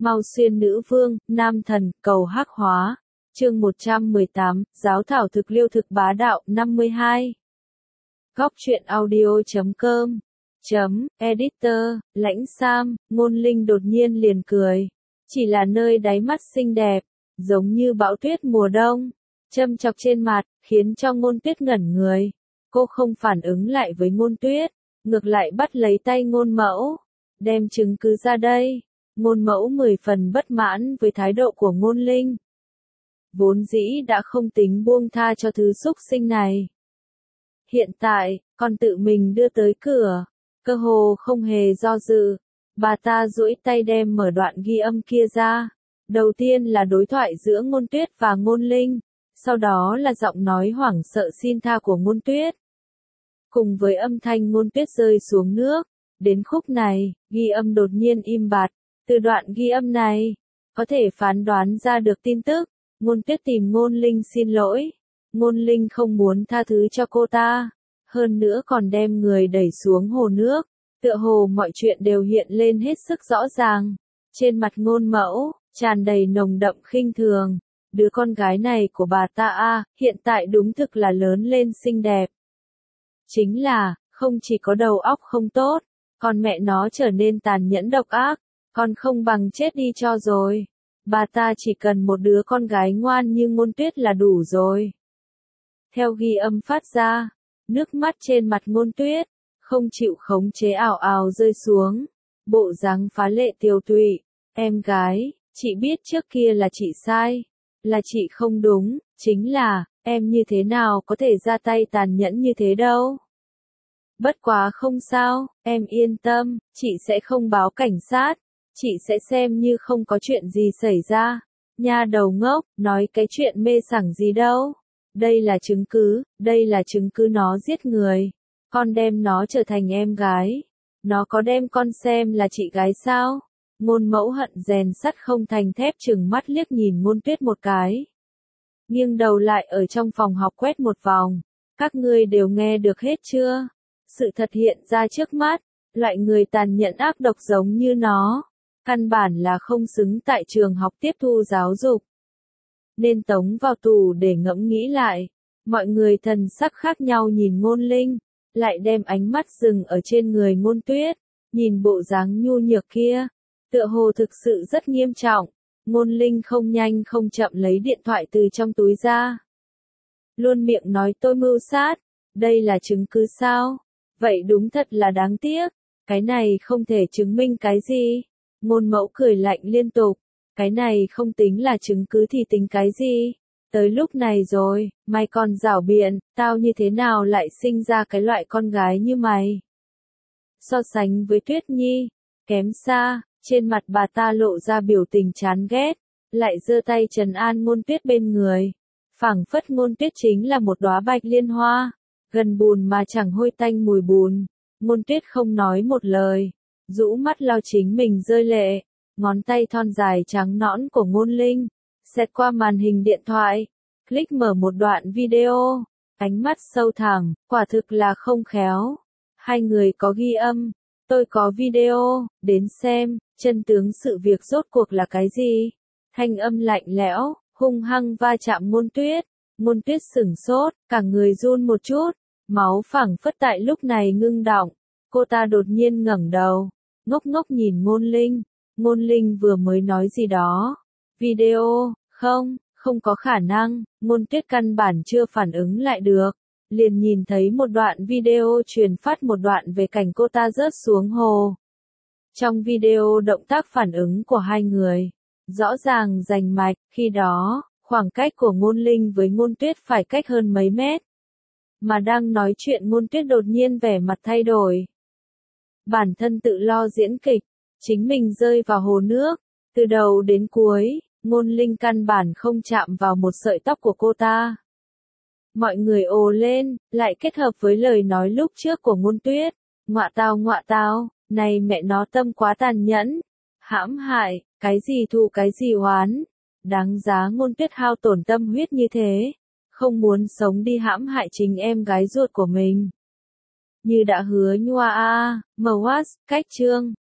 Mau Xuyên nữ vương, nam thần, cầu hắc hóa. Chương 118, giáo thảo thực liêu thực bá đạo 52. Góc truyện audio.com Editor, Lãnh Sam, Ngôn Linh đột nhiên liền cười. Chỉ là nơi đáy mắt xinh đẹp, giống như bão tuyết mùa đông, châm chọc trên mặt, khiến cho Ngôn Tuyết ngẩn người. Cô không phản ứng lại với Ngôn Tuyết, ngược lại bắt lấy tay Ngôn Mẫu, đem chứng cứ ra đây. Ngôn Mẫu 10 phần bất mãn với thái độ của Ngôn Linh. Vốn dĩ đã không tính buông tha cho thứ xúc sinh này. Hiện tại, còn tự mình đưa tới cửa, cơ hồ không hề do dự. Bà ta duỗi tay đem mở đoạn ghi âm kia ra. Đầu tiên là đối thoại giữa Ngôn Tuyết và Ngôn Linh, sau đó là giọng nói hoảng sợ xin tha của Ngôn Tuyết. Cùng với âm thanh Ngôn Tuyết rơi xuống nước, đến khúc này, ghi âm đột nhiên im bặt. Từ đoạn ghi âm này, có thể phán đoán ra được tin tức. Ngôn Tuyết tìm Ngôn Linh xin lỗi. Ngôn Linh không muốn tha thứ cho cô ta. Hơn nữa còn đem người đẩy xuống hồ nước. Tựa hồ mọi chuyện đều hiện lên hết sức rõ ràng. Trên mặt Ngôn Mẫu, tràn đầy nồng đậm khinh thường. Đứa con gái này của bà ta hiện tại đúng thực là lớn lên xinh đẹp. Chính là, không chỉ có đầu óc không tốt, còn mẹ nó trở nên tàn nhẫn độc ác. Còn không bằng chết đi cho rồi. Bà ta chỉ cần một đứa con gái ngoan như Ngôn Tuyết là đủ rồi. Theo ghi âm phát ra, nước mắt trên mặt Ngôn Tuyết, không chịu khống chế ào ào rơi xuống. Bộ dáng phá lệ tiều tụy. Em gái, chị biết trước kia là chị sai. Là chị không đúng, chính là, em như thế nào có thể ra tay tàn nhẫn như thế đâu. Bất quá không sao, em yên tâm, chị sẽ không báo cảnh sát. Chị sẽ xem như không có chuyện gì xảy ra. Nha đầu ngốc, nói cái chuyện mê sảng gì đâu. Đây là chứng cứ nó giết người. Con đem nó trở thành em gái. Nó có đem con xem là chị gái sao? Ngôn Mẫu hận rèn sắt không thành thép trừng mắt liếc nhìn Ngôn Tuyết một cái. Nghiêng đầu lại ở trong phòng học quét một vòng. Các ngươi đều nghe được hết chưa? Sự thật hiện ra trước mắt. Loại người tàn nhẫn ác độc giống như nó. Căn bản là không xứng tại trường học tiếp thu giáo dục. Nên tống vào tù để ngẫm nghĩ lại. Mọi người thần sắc khác nhau nhìn Ngôn Linh, lại đem ánh mắt dừng ở trên người Ngôn Tuyết, nhìn bộ dáng nhu nhược kia, tựa hồ thực sự rất nghiêm trọng. Ngôn Linh không nhanh không chậm lấy điện thoại từ trong túi ra. Luôn miệng nói tôi mưu sát, đây là chứng cứ sao? Vậy đúng thật là đáng tiếc, cái này không thể chứng minh cái gì. Ngôn Mẫu cười lạnh liên tục, cái này không tính là chứng cứ thì tính cái gì? Tới lúc này rồi, mày còn giảo biện, tao như thế nào lại sinh ra cái loại con gái như mày? So sánh với Tuyết Nhi, kém xa, trên mặt bà ta lộ ra biểu tình chán ghét, lại giơ tay trấn an Ngôn Tuyết bên người. Phảng phất Ngôn Tuyết chính là một đóa bạch liên hoa, gần bùn mà chẳng hôi tanh mùi bùn. Ngôn Tuyết không nói một lời, rũ mắt lau chính mình rơi lệ, ngón tay thon dài trắng nõn của Ngôn Linh, xẹt qua màn hình điện thoại, click mở một đoạn video, ánh mắt sâu thẳm, quả thực là không khéo. Hai người có ghi âm, tôi có video, đến xem, chân tướng sự việc rốt cuộc là cái gì? Thanh âm lạnh lẽo, hung hăng va chạm Ngôn Tuyết. Ngôn Tuyết sửng sốt, cả người run một chút, máu phảng phất tại lúc này ngưng đọng. Cô ta đột nhiên ngẩng đầu, ngốc ngốc nhìn Ngôn Linh. Ngôn Linh vừa mới nói gì đó? Video, không có khả năng. Ngôn Tuyết căn bản chưa phản ứng lại được. Liền nhìn thấy một đoạn video truyền phát một đoạn về cảnh cô ta rớt xuống hồ. Trong video động tác phản ứng của hai người, rõ ràng rành mạch, khi đó, khoảng cách của Ngôn Linh với Ngôn Tuyết phải cách hơn mấy mét. Mà đang nói chuyện Ngôn Tuyết đột nhiên vẻ mặt thay đổi. Bản thân tự lo diễn kịch, chính mình rơi vào hồ nước, từ đầu đến cuối, Ngôn Linh căn bản không chạm vào một sợi tóc của cô ta. Mọi người ồ lên, lại kết hợp với lời nói lúc trước của Ngôn Tuyết. Ngọa tao, này mẹ nó tâm quá tàn nhẫn, hãm hại, cái gì thù cái gì oán. Đáng giá Ngôn Tuyết hao tổn tâm huyết như thế, không muốn sống đi hãm hại chính em gái ruột của mình. Như đã hứa Nhoa Mwas, cách chương